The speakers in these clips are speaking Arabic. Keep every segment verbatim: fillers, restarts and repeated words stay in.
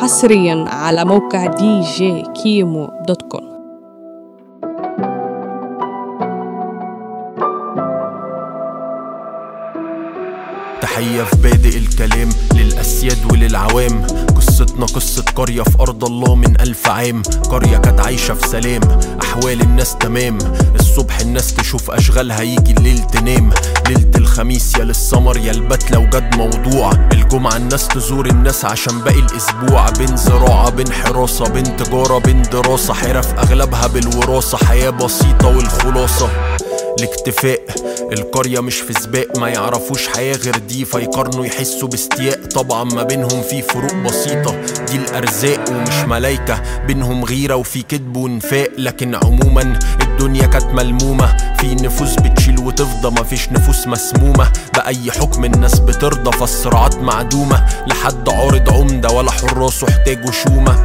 حصريا على موقع دي جي كيمو دوت كوم. تحية في بادئ الكلام للأسياد وللعوام. قصتنا قصة قرية في أرض الله من ألف عام. قرية كانت عايشة في سلام، أحوال الناس تمام. الصبح الناس تشوف أشغالها، يجي الليل تنام. ليلة الخميس يا للسمر يا البت لو جد موضوع. الجمعة الناس تزور الناس عشان باقي الأسبوع. بين زراعة بين حراسة بين تجارة بين دراسة، حرف أغلبها بالوراثة. حياة بسيطة والخلاصة الاكتفاء. القرية مش في سباق، ما يعرفوش حياة غير دي، فيقارنوا يحسوا باستياء. طبعا ما بينهم في فروق بسيطة، دي الأرزاق ومش ملايكة. بينهم غيرة وفي كذب ونفاق، لكن عموما الدنيا كانت ملمومة. في نفوس بتشيل وتفضى، مفيش نفوس مسمومة بأي حكم. الناس بترضى فالصراعات معدومة. لحد عارض عمدة ولا حراسه احتاجوا شومة.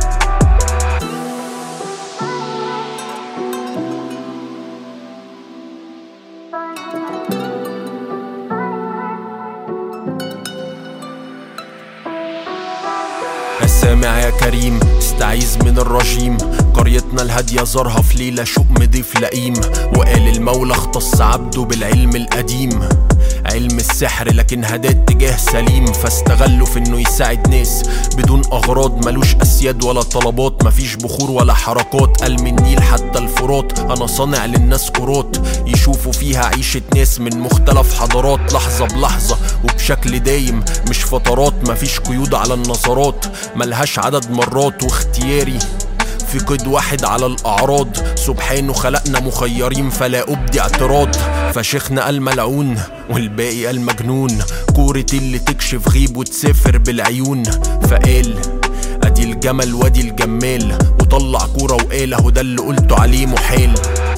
سامع يا كريم استعيذ من الرجيم. قريتنا الهادية زارها في ليلة شؤم ضيف لئيم. وقال المولى اختص عبده بالعلم القديم، علم السحر لكن هداه اتجاه سليم. فاستغلوا في انه يساعد ناس بدون اغراض. ملوش اسياد ولا طلبات، مفيش بخور ولا حركات. قال من النيل حتى الفرات انا صانع للناس كرات، يشوفوا فيها عيشة ناس من مختلف حضارات. لحظة بلحظة وبشكل دايم مش فترات. مفيش قيود على النظرات، ملهاش عدد مرات. واختياري في قيد واحد على الأعراض. سبحانه خلقنا مخيرين فلا أبدي اعتراض. فشيخنا قال ملعون والباقي قال مجنون. كورة اللي تكشف غيب وتسافر بالعيون. فقال ادي الجمل وادي الجمال، وطلع كورة وقال اهو ده اللي قلته عليه محال.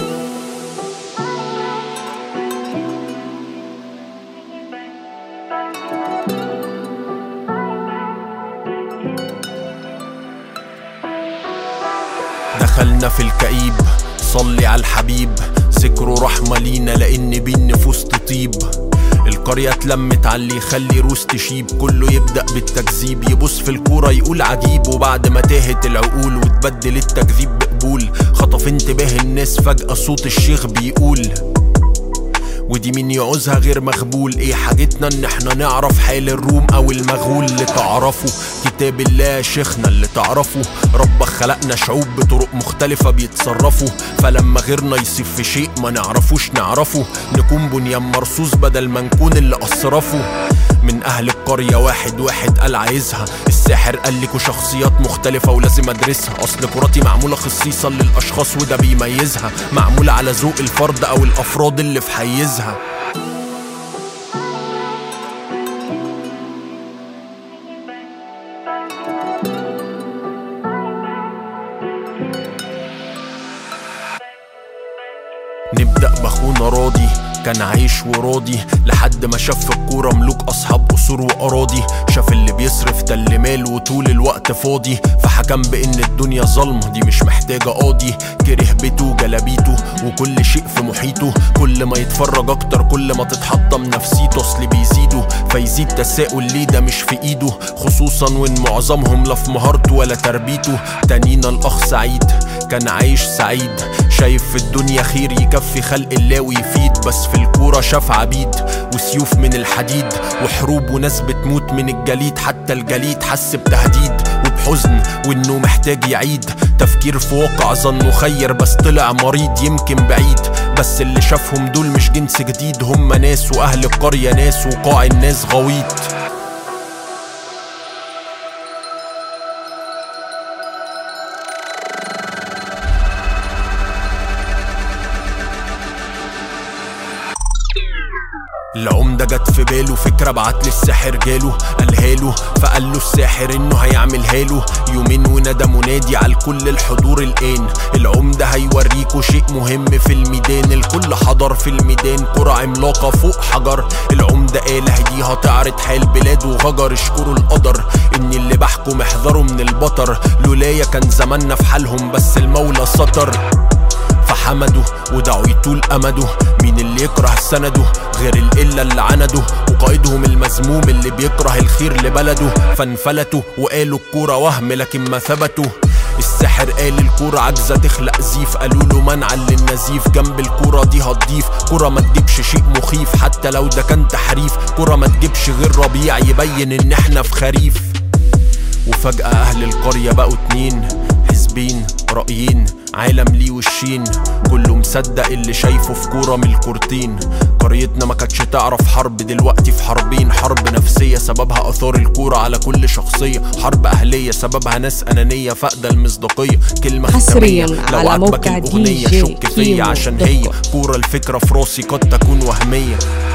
دخلنا في الكئيب صلي على الحبيب، ذكره رحمة لينا لأن بيه النفوس تطيب. القرية اتلمت على اللي يخلي روس تشيب. كله يبدأ بالتكذيب، يبص في الكورة يقول عجيب. وبعد ما تاهت العقول وتبدل التكذيب بقبول، خطف انتباه الناس فجأة صوت الشيخ بيقول ودي مين يعوزها غير مغبول. ايه حاجتنا ان احنا نعرف حال الروم او المغول. اللي تعرفوا كتاب الله يا شيخنا اللي تعرفوا. ربك خلقنا شعوب بطرق مختلفة بيتصرفوا. فلما غيرنا يصيف في شيء ما نعرفوش نعرفه، نكون بنيان مرصوص بدل ما نكون اللي أسرفه. من اهل القرية واحد واحد قال عايزها. الساحر قال لكوا شخصيات مختلفة ولازم ادرسها. اصل كراتي معمولة خصيصا للاشخاص وده بيميزها. معمولة على ذوق الفرد او الافراد اللي في حيزها. نبدأ بأخونا راضي كان عايش وراضي، لحد ما شاف في الكورة ملوك أصحاب قصور وأراضي. شاف اللي بيصرف تل مال وطول الوقت فاضي، فحكم بإن الدنيا ظلمة دي مش محتاجة قاضي. كره بيته وجلابيته وكل شيء في محيطه. كل ما يتفرج أكتر كل ما تتحطم نفسيته. أصل بيزيده فيزيد تساؤل ليه ده مش في إيده، خصوصا وإن معظمهم لا في مهارته ولا تربيته. تانينا الأخ سعيد كان عايش سعيد، شايف في الدنيا خير يكفي خلق الله ويفيد. بس في الكورة شاف عبيد وسيوف من الحديد، وحروب وناس بتموت من الجليد. حتى الجليد حس بتهديد وبحزن وانه محتاج يعيد تفكير في واقع ظنه خير، بس طلع مريض يمكن بعيد. بس اللي شافهم دول مش جنس جديد، هم ناس واهل القرية ناس وقاع الناس غويط. العمدة جت في باله فكرة بعت للساحر جاله. قالها له فقال له الساحر انه هيعملها له. يومين ونادى منادي على الكل الحضور الان. العمدة هيوريكوا شيء مهم في الميدان. الكل حضر في الميدان، كرة عملاقة فوق حجر. العمدة قال دي هتعرض حال بلاد وغجر. اشكروا القدر ان اللي بحكم احذروا من البطر. لولايا كان زماننا في حالهم بس المولى ستر. حمده ودعوا يطول امده. مين اللي يكره سنده غير القلة اللي عنده، وقائدهم المذموم اللي بيكره الخير لبلده. فانفلتوا وقالوا الكورة وهم لكن ما ثبتوا. الساحر قال الكورة عجزة تخلق زيف، قالوله منعا للنزيف. جنب الكورة دي هتضيف كورة ما تجيبش شيء مخيف حتى لو ده كان تحريف. كورة ما تجيبش غير ربيع يبين ان احنا في خريف. وفجأة اهل القرية بقوا اتنين، حزبين رأيين عالم ليه وشين. كله مصدق اللي شايفه في كورة من الكورتين. قريتنا ما كانتش تعرف حرب، دلوقتي في حربين. حرب نفسية سببها اثار الكورة على كل شخصية، حرب اهلية سببها ناس انانية فاقدة المصداقية. كلمة ختامية لو عجبك الاغنية شك فيا عشان هي كورة الفكرة في راسي قد تكون وهمية.